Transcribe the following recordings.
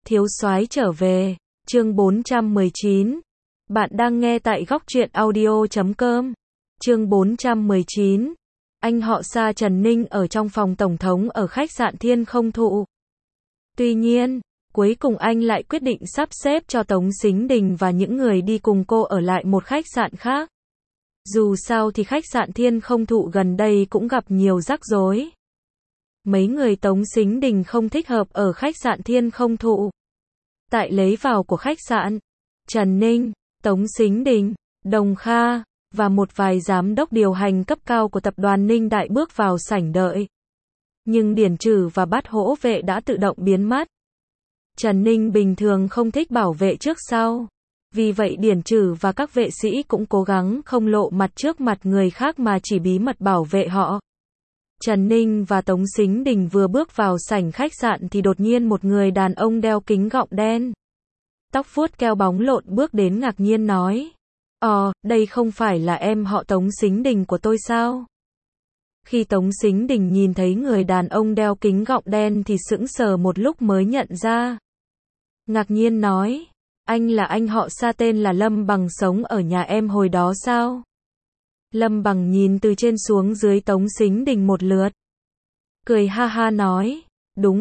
Thiếu soái trở về, chương 419. Bạn đang nghe tại góc truyện audio.com. Chương 419. Anh họ Sa Trần Ninh ở trong phòng tổng thống ở khách sạn Thiên Không Thụ. Tuy nhiên, cuối cùng anh lại quyết định sắp xếp cho Tống Sính Đình và những người đi cùng cô ở lại một khách sạn khác. Dù sao thì khách sạn Thiên Không Thụ gần đây cũng gặp nhiều rắc rối. Mấy người Tống Sính Đình không thích hợp ở khách sạn Thiên Không Thụ. Tại lấy vào của khách sạn, Trần Ninh, Tống Sính Đình, Đồng Kha, và một vài giám đốc điều hành cấp cao của tập đoàn Ninh Đại bước vào sảnh đợi. Nhưng Điển Trừ và Bát Hỗ Vệ đã tự động biến mất. Trần Ninh bình thường không thích bảo vệ trước sau. Vì vậy Điển Trừ và các vệ sĩ cũng cố gắng không lộ mặt trước mặt người khác mà chỉ bí mật bảo vệ họ. Trần Ninh và Tống Sính Đình vừa bước vào sảnh khách sạn thì đột nhiên một người đàn ông đeo kính gọng đen, tóc vuốt keo bóng lộn bước đến ngạc nhiên nói: đây không phải là em họ Tống Sính Đình của tôi sao? Khi Tống Sính Đình nhìn thấy người đàn ông đeo kính gọng đen thì sững sờ một lúc mới nhận ra. Ngạc nhiên nói: anh là anh họ Sa tên là Lâm Bằng sống ở nhà em hồi đó sao? Lâm Bằng nhìn từ trên xuống dưới Tống Sính Đình một lượt. Cười ha ha nói: đúng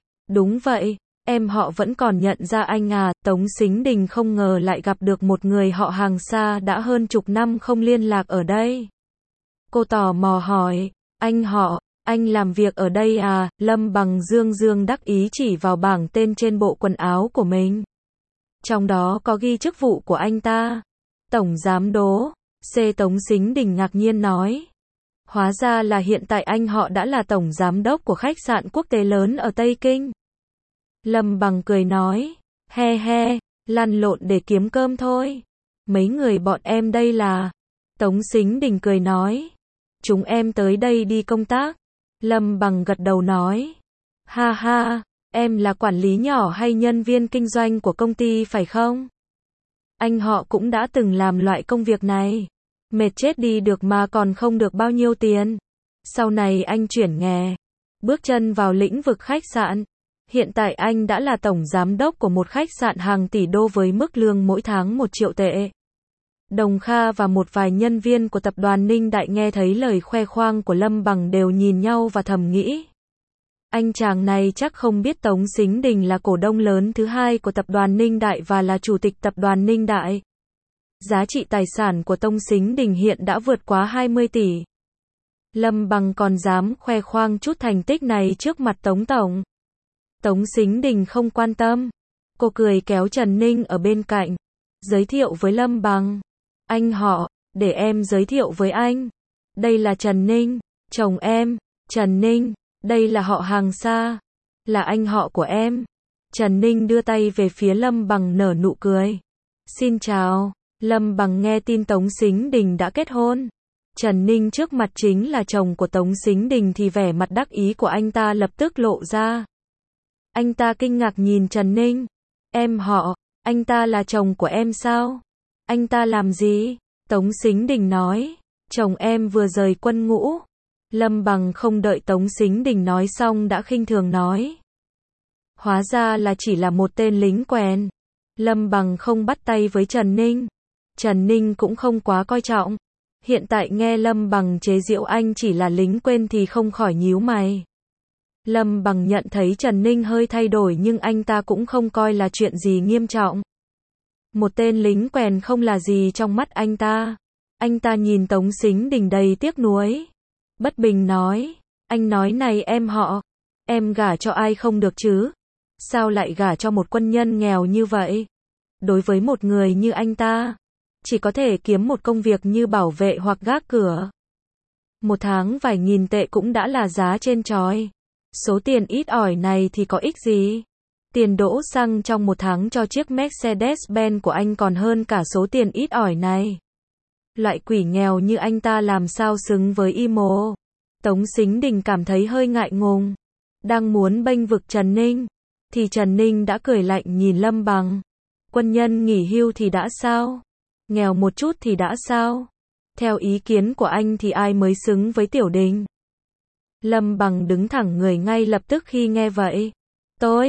vậy, em họ vẫn còn nhận ra anh à. Tống Sính Đình không ngờ lại gặp được một người họ hàng xa đã hơn chục năm không liên lạc ở đây. Cô tò mò hỏi: anh họ, anh làm việc ở đây à? Lâm Bằng dương đắc ý chỉ vào bảng tên trên bộ quần áo của mình. Trong đó có ghi chức vụ của anh ta. Tổng giám đốc. Tống Sính Đình ngạc nhiên nói: hóa ra là hiện tại anh họ đã là tổng giám đốc của khách sạn quốc tế lớn ở Tây Kinh. Lâm Bằng cười nói: he, lăn lộn để kiếm cơm thôi. Mấy người bọn em đây là... Tống Sính Đình cười nói: chúng em tới đây đi công tác. Lâm Bằng gật đầu nói: ha, em là quản lý nhỏ hay nhân viên kinh doanh của công ty phải không? Anh họ cũng đã từng làm loại công việc này. Mệt chết đi được mà còn không được bao nhiêu tiền. Sau này anh chuyển nghề, bước chân vào lĩnh vực khách sạn. Hiện tại anh đã là tổng giám đốc của một khách sạn hàng tỷ đô với mức lương mỗi tháng 1 triệu tệ. Đồng Kha và một vài nhân viên của tập đoàn Ninh Đại nghe thấy lời khoe khoang của Lâm Bằng đều nhìn nhau và thầm nghĩ: anh chàng này chắc không biết Tống Sính Đình là cổ đông lớn thứ hai của tập đoàn Ninh Đại và là chủ tịch tập đoàn Ninh Đại. Giá trị tài sản của Tống Sính Đình hiện đã vượt quá 20 tỷ. Lâm Bằng còn dám khoe khoang chút thành tích này trước mặt Tống Tổng. Tống Sính Đình không quan tâm. Cô cười kéo Trần Ninh ở bên cạnh, giới thiệu với Lâm Bằng: anh họ, để em giới thiệu với anh. Đây là Trần Ninh, chồng em. Trần Ninh, đây là họ hàng Sa, là anh họ của em. Trần Ninh đưa tay về phía Lâm Bằng nở nụ cười. Xin chào. Lâm Bằng nghe tin Tống Sính Đình đã kết hôn. Trần Ninh trước mặt chính là chồng của Tống Sính Đình thì vẻ mặt đắc ý của anh ta lập tức lộ ra. Anh ta kinh ngạc nhìn Trần Ninh. Em họ, anh ta là chồng của em sao? Anh ta làm gì? Tống Sính Đình nói: chồng em vừa rời quân ngũ. Lâm Bằng không đợi Tống Sính Đình nói xong đã khinh thường nói: hóa ra là chỉ là một tên lính quèn. Lâm Bằng không bắt tay với Trần Ninh. Trần Ninh cũng không quá coi trọng. Hiện tại nghe Lâm Bằng chế giễu anh chỉ là lính quên thì không khỏi nhíu mày. Lâm Bằng nhận thấy Trần Ninh hơi thay đổi nhưng anh ta cũng không coi là chuyện gì nghiêm trọng. Một tên lính quèn không là gì trong mắt anh ta. Anh ta nhìn Tống Sính Đình đầy tiếc nuối. Bất bình nói: anh nói này em họ, em gả cho ai không được chứ? Sao lại gả cho một quân nhân nghèo như vậy? Đối với một người như anh ta, chỉ có thể kiếm một công việc như bảo vệ hoặc gác cửa. Một tháng vài nghìn tệ cũng đã là giá trên chói. Số tiền ít ỏi này thì có ích gì? Tiền đỗ xăng trong một tháng cho chiếc Mercedes-Benz của anh còn hơn cả số tiền ít ỏi này. Loại quỷ nghèo như anh ta làm sao xứng với Imo? Tống Sính Đình cảm thấy hơi ngại ngùng. Đang muốn bênh vực Trần Ninh, thì Trần Ninh đã cười lạnh nhìn Lâm Bằng. Quân nhân nghỉ hưu thì đã sao? Nghèo một chút thì đã sao? Theo ý kiến của anh thì ai mới xứng với Tiểu Đình? Lâm Bằng đứng thẳng người ngay lập tức khi nghe vậy. Tôi,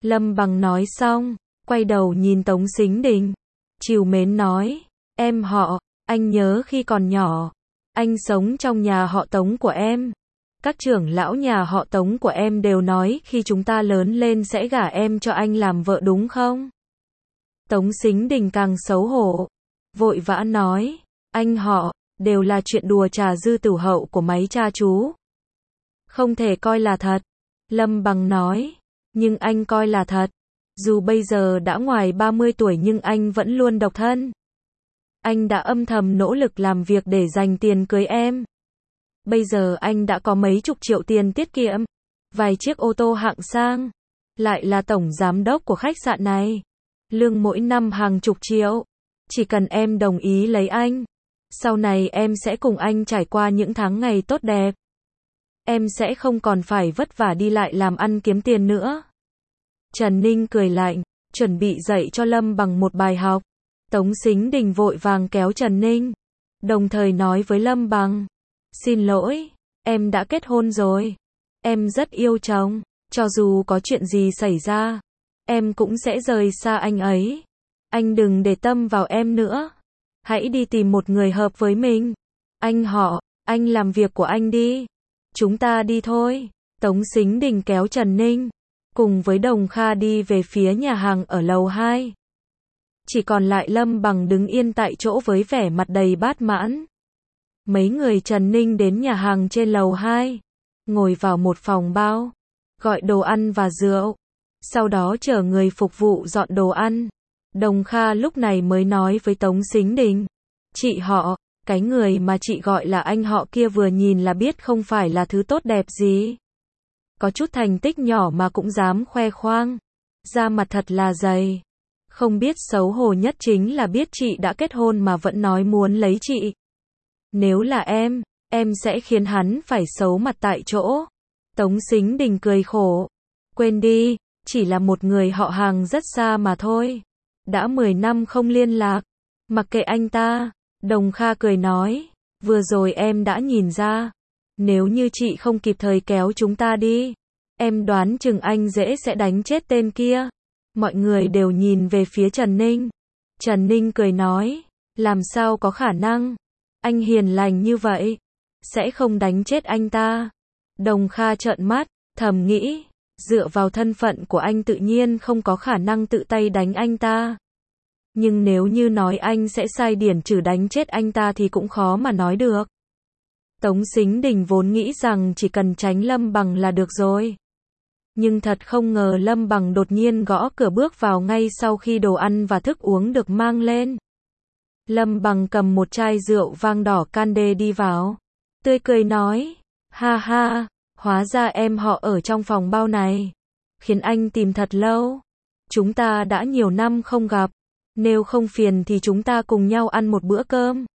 Lâm Bằng nói xong, quay đầu nhìn Tống Sính Đình. Trìu mến nói, em họ, anh nhớ khi còn nhỏ, anh sống trong nhà họ Tống của em. Các trưởng lão nhà họ Tống của em đều nói khi chúng ta lớn lên sẽ gả em cho anh làm vợ đúng không? Tống Sính Đình càng xấu hổ, vội vã nói, anh họ, đều là chuyện đùa trà dư tửu hậu của mấy cha chú. Không thể coi là thật. Lâm Bằng nói, nhưng anh coi là thật. Dù bây giờ đã ngoài 30 tuổi nhưng anh vẫn luôn độc thân. Anh đã âm thầm nỗ lực làm việc để dành tiền cưới em. Bây giờ anh đã có mấy chục triệu tiền tiết kiệm, vài chiếc ô tô hạng sang, lại là tổng giám đốc của khách sạn này. Lương mỗi năm hàng chục triệu. Chỉ cần em đồng ý lấy anh, sau này em sẽ cùng anh trải qua những tháng ngày tốt đẹp. Em sẽ không còn phải vất vả đi lại làm ăn kiếm tiền nữa. Trần Ninh cười lạnh, chuẩn bị dạy cho Lâm Bằng một bài học. Tống Sính Đình vội vàng kéo Trần Ninh, đồng thời nói với Lâm Bằng, xin lỗi, em đã kết hôn rồi. Em rất yêu chồng, cho dù có chuyện gì xảy ra, em cũng sẽ rời xa anh ấy. Anh đừng để tâm vào em nữa. Hãy đi tìm một người hợp với mình. Anh họ, anh làm việc của anh đi. Chúng ta đi thôi. Tống Sính Đình kéo Trần Ninh, cùng với Đồng Kha đi về phía nhà hàng ở lầu 2. Chỉ còn lại Lâm Bằng đứng yên tại chỗ với vẻ mặt đầy bát mãn. Mấy người Trần Ninh đến nhà hàng trên lầu 2, ngồi vào một phòng bao, gọi đồ ăn và rượu, sau đó chờ người phục vụ dọn đồ ăn. Đồng Kha lúc này mới nói với Tống Sính Đình, chị họ, cái người mà chị gọi là anh họ kia vừa nhìn là biết không phải là thứ tốt đẹp gì. Có chút thành tích nhỏ mà cũng dám khoe khoang, da mặt thật là dày. Không biết xấu hổ nhất chính là biết chị đã kết hôn mà vẫn nói muốn lấy chị. Nếu là em sẽ khiến hắn phải xấu mặt tại chỗ. Tống Sính Đình cười khổ, quên đi, chỉ là một người họ hàng rất xa mà thôi. Đã 10 năm không liên lạc, mặc kệ anh ta. Đồng Kha cười nói, vừa rồi em đã nhìn ra, nếu như chị không kịp thời kéo chúng ta đi, em đoán chừng anh dễ sẽ đánh chết tên kia. Mọi người đều nhìn về phía Trần Ninh. Trần Ninh cười nói, làm sao có khả năng, anh hiền lành như vậy, sẽ không đánh chết anh ta. Đồng Kha trợn mắt, thầm nghĩ, dựa vào thân phận của anh tự nhiên không có khả năng tự tay đánh anh ta. Nhưng nếu như nói anh sẽ sai điển trừ đánh chết anh ta thì cũng khó mà nói được. Tống Sính Đình vốn nghĩ rằng chỉ cần tránh Lâm Bằng là được rồi. Nhưng thật không ngờ Lâm Bằng đột nhiên gõ cửa bước vào ngay sau khi đồ ăn và thức uống được mang lên. Lâm Bằng cầm một chai rượu vang đỏ Cande đi vào, tươi cười nói, ha ha, hóa ra em họ ở trong phòng bao này, khiến anh tìm thật lâu. Chúng ta đã nhiều năm không gặp, nếu không phiền thì chúng ta cùng nhau ăn một bữa cơm.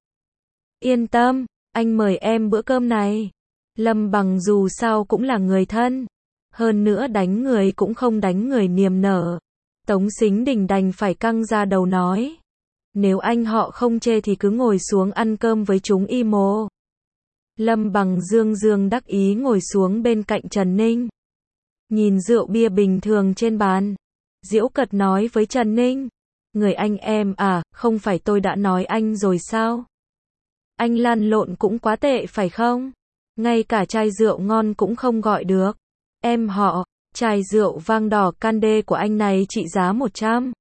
Yên tâm, anh mời em bữa cơm này. Lâm Bằng dù sao cũng là người thân, hơn nữa đánh người cũng không đánh người niềm nở. Tống Sính Đình đành phải căng ra đầu nói, nếu anh họ không chê thì cứ ngồi xuống ăn cơm với chúng Imo. Lâm Bằng dương dương đắc ý ngồi xuống bên cạnh Trần Ninh, nhìn rượu bia bình thường trên bàn, giễu cợt nói với Trần Ninh, người anh em à, không phải tôi đã nói anh rồi sao? Anh lăn lộn cũng quá tệ phải không? Ngay cả chai rượu ngon cũng không gọi được. Em họ, chai rượu vang đỏ Cande của anh này trị giá 100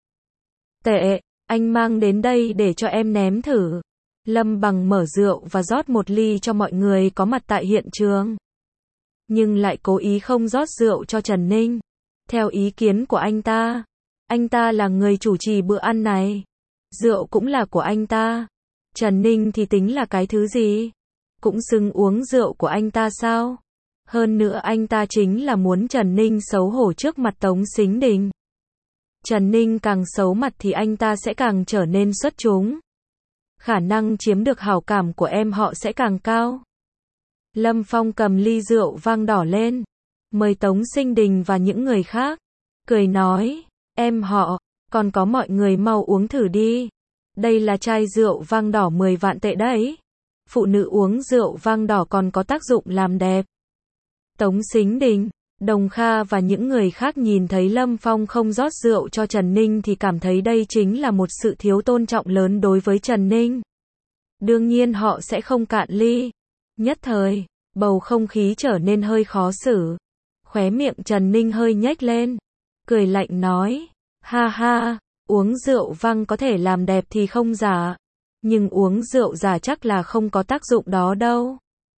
tệ, anh mang đến đây để cho em nếm thử. Lâm Bằng mở rượu và rót một ly cho mọi người có mặt tại hiện trường. Nhưng lại cố ý không rót rượu cho Trần Ninh. Theo ý kiến của anh ta là người chủ trì bữa ăn này. Rượu cũng là của anh ta. Trần Ninh thì tính là cái thứ gì? Cũng xứng uống rượu của anh ta sao? Hơn nữa anh ta chính là muốn Trần Ninh xấu hổ trước mặt Tống Sính Đình. Trần Ninh càng xấu mặt thì anh ta sẽ càng trở nên xuất chúng. Khả năng chiếm được hảo cảm của em họ sẽ càng cao. Lâm Phong cầm ly rượu vang đỏ lên, mời Tống Sính Đình và những người khác, cười nói, em họ, còn có mọi người mau uống thử đi. Đây là chai rượu vang đỏ 10 vạn tệ đấy. Phụ nữ uống rượu vang đỏ còn có tác dụng làm đẹp. Tống Sính Đình, Đồng Kha và những người khác nhìn thấy Lâm Phong không rót rượu cho Trần Ninh thì cảm thấy đây chính là một sự thiếu tôn trọng lớn đối với Trần Ninh. Đương nhiên họ sẽ không cạn ly. Nhất thời, bầu không khí trở nên hơi khó xử. Khóe miệng Trần Ninh hơi nhếch lên, cười lạnh nói, ha ha, uống rượu vang có thể làm đẹp thì không giả, nhưng uống rượu giả chắc là không có tác dụng đó đâu.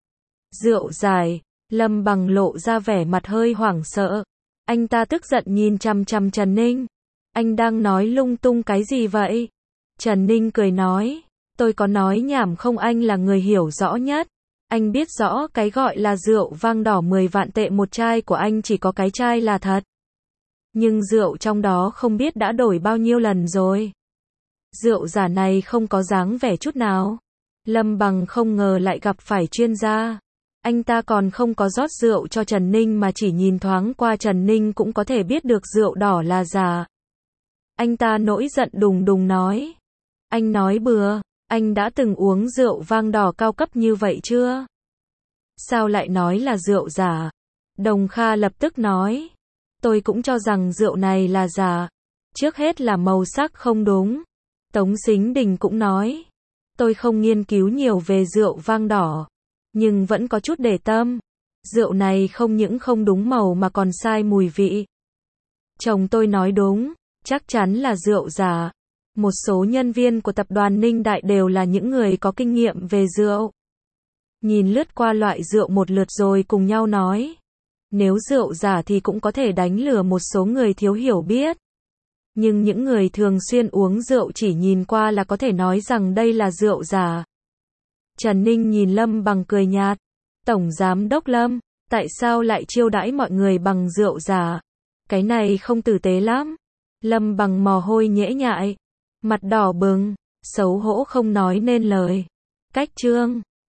Rượu giải, Lâm Bằng lộ ra vẻ mặt hơi hoảng sợ. Anh ta tức giận nhìn chằm chằm Trần Ninh. Anh đang nói lung tung cái gì vậy? Trần Ninh cười nói, tôi có nói nhảm không, anh là người hiểu rõ nhất. Anh biết rõ cái gọi là rượu vang đỏ 10 vạn tệ một chai của anh chỉ có cái chai là thật. Nhưng rượu trong đó không biết đã đổi bao nhiêu lần rồi. Rượu giả này không có dáng vẻ chút nào. Lâm Bằng không ngờ lại gặp phải chuyên gia. Anh ta còn không có rót rượu cho Trần Ninh mà chỉ nhìn thoáng qua Trần Ninh cũng có thể biết được rượu đỏ là giả. Anh ta nổi giận đùng đùng nói. Anh nói bừa, anh đã từng uống rượu vang đỏ cao cấp như vậy chưa? Sao lại nói là rượu giả? Đồng Kha lập tức nói. Tôi cũng cho rằng rượu này là giả. Trước hết là màu sắc không đúng. Tống Sính Đình cũng nói. Tôi không nghiên cứu nhiều về rượu vang đỏ, nhưng vẫn có chút để tâm. Rượu này không những không đúng màu mà còn sai mùi vị. Chồng tôi nói đúng, chắc chắn là rượu giả. Một số nhân viên của tập đoàn Ninh Đại đều là những người có kinh nghiệm về rượu. Nhìn lướt qua loại rượu một lượt rồi cùng nhau nói. Nếu rượu giả thì cũng có thể đánh lừa một số người thiếu hiểu biết. Nhưng những người thường xuyên uống rượu chỉ nhìn qua là có thể nói rằng đây là rượu giả. Trần Ninh nhìn Lâm Bằng cười nhạt. Tổng Giám đốc Lâm, tại sao lại chiêu đãi mọi người bằng rượu giả? Cái này không tử tế lắm. Lâm Bằng mồ hôi nhễ nhại, mặt đỏ bừng, xấu hổ không nói nên lời. Cách chương